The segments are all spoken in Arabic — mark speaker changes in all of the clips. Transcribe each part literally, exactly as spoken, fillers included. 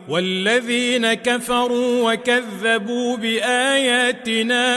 Speaker 1: والذين كفروا وكذبوا بآياتنا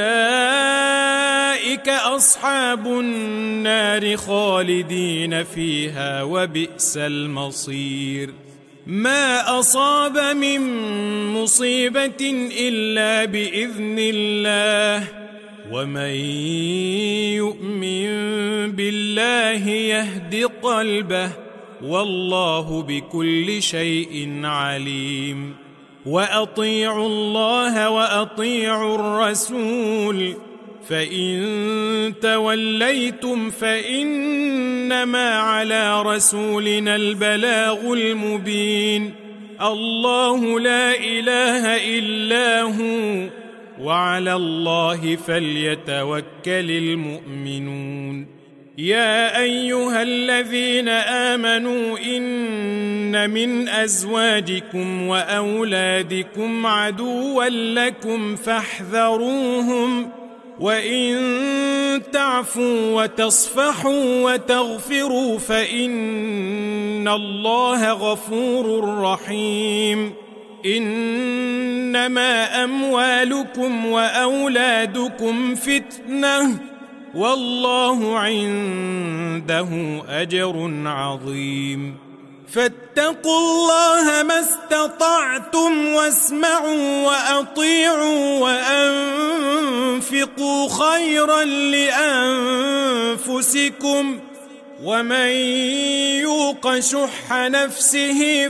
Speaker 1: أولئك أصحاب النار خالدين فيها وبئس المصير. ما أصاب من مصيبة إلا بإذن الله، ومن يؤمن بالله يهد قلبه، والله بكل شيء عليم. وأطيعوا الله وأطيعوا الرسول، فإن توليتم فإنما على رسولنا البلاغ المبين. الله لا إله إلا هو، وعلى الله فليتوكل المؤمنون. يا أيها الذين آمنوا إن من أزواجكم وأولادكم عدوا لكم فاحذروهم، وإن تعفوا وتصفحوا وتغفروا فإن الله غفور رحيم. إنما أموالكم وأولادكم فتنة، والله عنده أجر عظيم. فاتقوا الله ما استطعتم، واسمعوا وأطيعوا وأنفقوا خيرا لأنفسكم، ومن يوق شح نفسه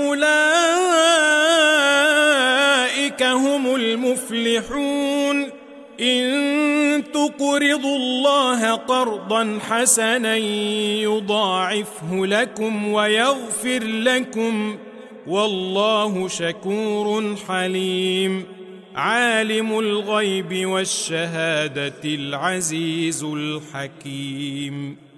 Speaker 1: فأولئك هم المفلحون. إن تقرضوا الله قرضا حسنا يضاعفه لكم ويغفر لكم، والله شكور حليم. عالم الغيب والشهادة العزيز الحكيم.